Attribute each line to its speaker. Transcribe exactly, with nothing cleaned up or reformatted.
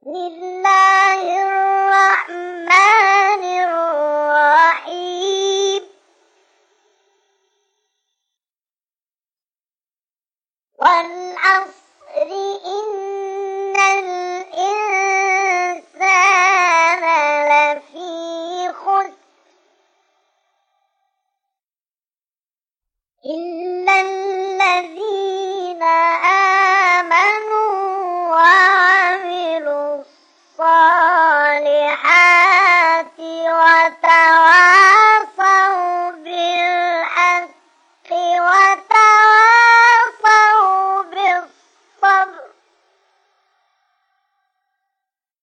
Speaker 1: بسم الله الرحمن الرحيم والعصر إن الإنسان لفي خسر إلا الذين آمنوا وعملوا الصالحات وتواصوا